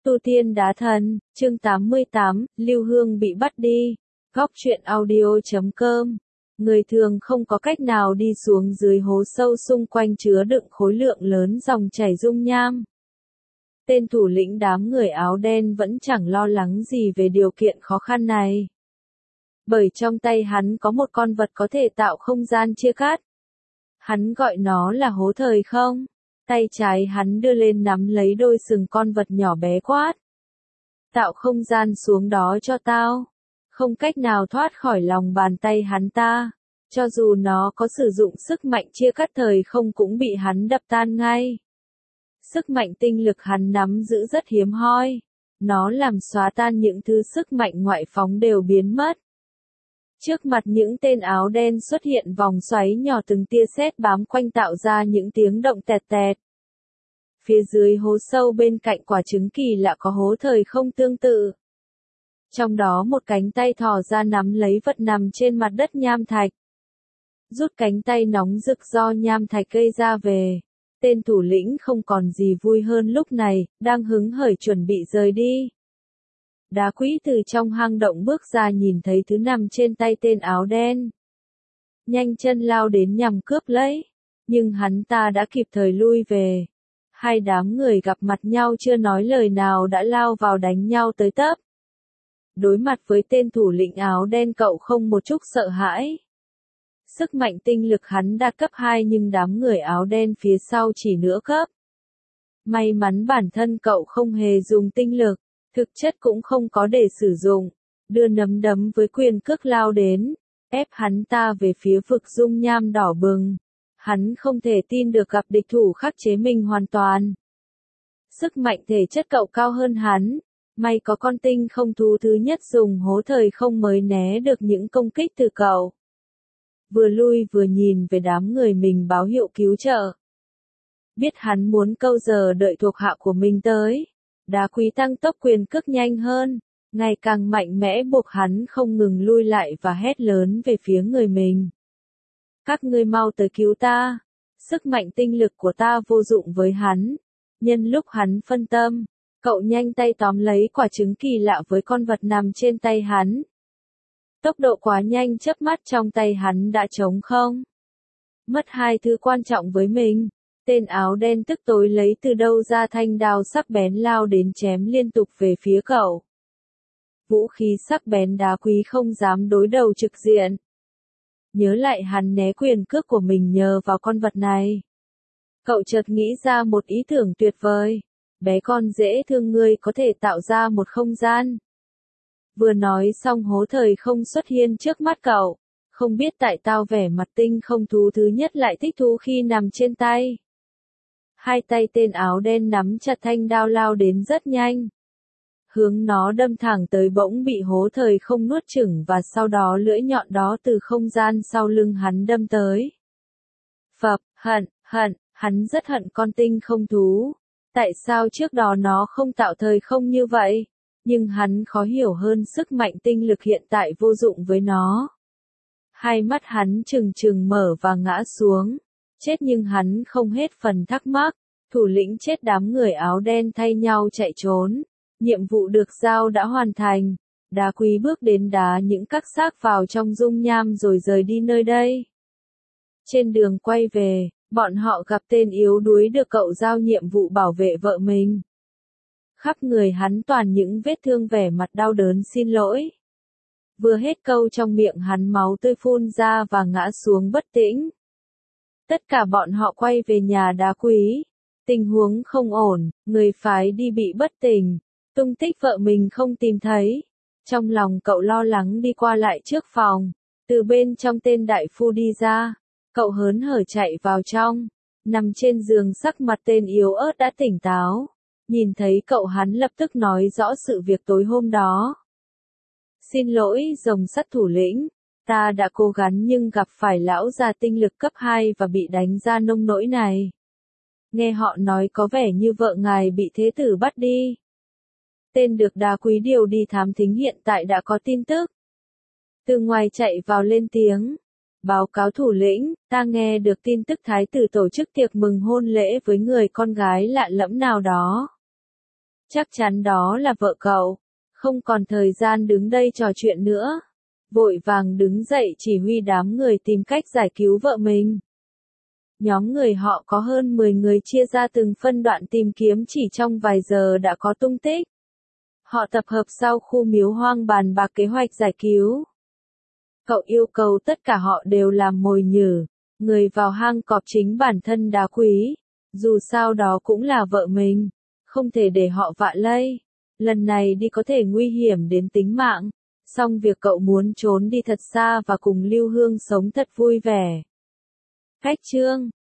Tu tiên đá thần, chương 88, Lưu Hương bị bắt đi. Góc truyện audio.com. Người thường không có cách nào đi xuống dưới hố sâu xung quanh chứa đựng khối lượng lớn dòng chảy dung nham. Tên thủ lĩnh đám người áo đen vẫn chẳng lo lắng gì về điều kiện khó khăn này. Bởi trong tay hắn có một con vật có thể tạo không gian chia cắt. Hắn gọi nó là hố thời không. Tay trái hắn đưa lên nắm lấy đôi sừng con vật nhỏ bé quát. Tạo không gian xuống đó cho tao. Không cách nào thoát khỏi lòng bàn tay hắn ta. Cho dù nó có sử dụng sức mạnh chia cắt thời không cũng bị hắn đập tan ngay. Sức mạnh tinh lực hắn nắm giữ rất hiếm hoi. Nó làm xóa tan những thứ sức mạnh ngoại phóng đều biến mất. Trước mặt những tên áo đen xuất hiện vòng xoáy nhỏ từng tia sét bám quanh tạo ra những tiếng động tẹt tẹt. Phía dưới hố sâu bên cạnh quả trứng kỳ lạ có hố thời không tương tự. Trong đó một cánh tay thò ra nắm lấy vật nằm trên mặt đất nham thạch. Rút cánh tay nóng rực do nham thạch gây ra về. Tên thủ lĩnh không còn gì vui hơn lúc này, đang hứng hởi chuẩn bị rời đi. Đá quỷ từ trong hang động bước ra nhìn thấy thứ nằm trên tay tên áo đen. Nhanh chân lao đến nhằm cướp lấy. Nhưng hắn ta đã kịp thời lui về. Hai đám người gặp mặt nhau chưa nói lời nào đã lao vào đánh nhau tới tấp. Đối mặt với tên thủ lĩnh áo đen cậu không một chút sợ hãi. Sức mạnh tinh lực hắn đạt cấp 2 nhưng đám người áo đen phía sau chỉ nửa cấp. May mắn bản thân cậu không hề dùng tinh lực, thực chất cũng không có để sử dụng. Đưa nắm đấm với quyền cước lao đến, ép hắn ta về phía vực dung nham đỏ bừng. Hắn không thể tin được gặp địch thủ khắc chế mình hoàn toàn. Sức mạnh thể chất cậu cao hơn hắn. May có con tinh không thú thứ nhất dùng hố thời không mới né được những công kích từ cậu. Vừa lui vừa nhìn về đám người mình báo hiệu cứu trợ. Biết hắn muốn câu giờ đợi thuộc hạ của mình tới. Đá quý tăng tốc quyền cước nhanh hơn. Ngày càng mạnh mẽ buộc hắn không ngừng lui lại và hét lớn về phía người mình. Các ngươi mau tới cứu ta. Sức mạnh tinh lực của ta vô dụng với hắn. Nhân lúc hắn phân tâm, cậu nhanh tay tóm lấy quả trứng kỳ lạ với con vật nằm trên tay hắn. Tốc độ quá nhanh chớp mắt trong tay hắn đã trống không. Mất hai thứ quan trọng với mình. Tên áo đen tức tối lấy từ đâu ra thanh đao sắc bén lao đến chém liên tục về phía cậu. Vũ khí sắc bén đá quý không dám đối đầu trực diện. Nhớ lại hắn né quyền cước của mình nhờ vào con vật này. Cậu chợt nghĩ ra một ý tưởng tuyệt vời. Bé con dễ thương ngươi có thể tạo ra một không gian. Vừa nói xong hố thời không xuất hiện trước mắt cậu. Không biết tại sao vẻ mặt tinh không thú thứ nhất lại thích thú khi nằm trên tay. Hai tay tên áo đen nắm chặt thanh đao lao đến rất nhanh. Hướng nó đâm thẳng tới bỗng bị hố thời không nuốt chửng và sau đó lưỡi nhọn đó từ không gian sau lưng hắn đâm tới. Phập, hắn rất hận con tinh không thú. Tại sao trước đó nó không tạo thời không như vậy? Nhưng hắn khó hiểu hơn sức mạnh tinh lực hiện tại vô dụng với nó. Hai mắt hắn trừng trừng mở và ngã xuống. Chết nhưng hắn không hết phần thắc mắc. Thủ lĩnh chết đám người áo đen thay nhau chạy trốn. Nhiệm vụ được giao đã hoàn thành. Đá quý bước đến đá những các xác vào trong dung nham rồi rời đi nơi đây. Trên đường quay về, bọn họ gặp tên yếu đuối được cậu giao nhiệm vụ bảo vệ vợ mình. Khắp người hắn toàn những vết thương vẻ mặt đau đớn xin lỗi. Vừa hết câu trong miệng hắn máu tươi phun ra và ngã xuống bất tĩnh. Tất cả bọn họ quay về nhà đá quý. Tình huống không ổn, người phái đi bị bất tỉnh. Tung tích vợ mình không tìm thấy. Trong lòng cậu lo lắng đi qua lại trước phòng. Từ bên trong tên đại phu đi ra. Cậu hớn hở chạy vào trong. Nằm trên giường sắc mặt tên yếu ớt đã tỉnh táo. Nhìn thấy cậu hắn lập tức nói rõ sự việc tối hôm đó. Xin lỗi rồng sắt thủ lĩnh. Ta đã cố gắng nhưng gặp phải lão già tinh lực cấp 2 và bị đánh ra nông nỗi này. Nghe họ nói có vẻ như vợ ngài bị thế tử bắt đi. Tên được đá quý điều đi thám thính hiện tại đã có tin tức. Từ ngoài chạy vào lên tiếng. Báo cáo thủ lĩnh, ta nghe được tin tức thái tử tổ chức tiệc mừng hôn lễ với người con gái lạ lẫm nào đó. chắc chắn đó là vợ cậu. Không còn thời gian đứng đây trò chuyện nữa. Vội vàng đứng dậy chỉ huy đám người tìm cách giải cứu vợ mình. Nhóm người họ có hơn 10 người chia ra từng phân đoạn tìm kiếm, chỉ trong vài giờ đã có tung tích. Họ tập hợp sau khu miếu hoang bàn bạc kế hoạch giải cứu. Cậu yêu cầu tất cả họ đều làm mồi nhử, người vào hang cọp chính bản thân đá quý. Dù sao đó cũng là vợ mình, không thể để họ vạ lây. Lần này đi có thể nguy hiểm đến tính mạng, song việc cậu muốn trốn đi thật xa và cùng Lưu Hương sống thật vui vẻ. Khách chương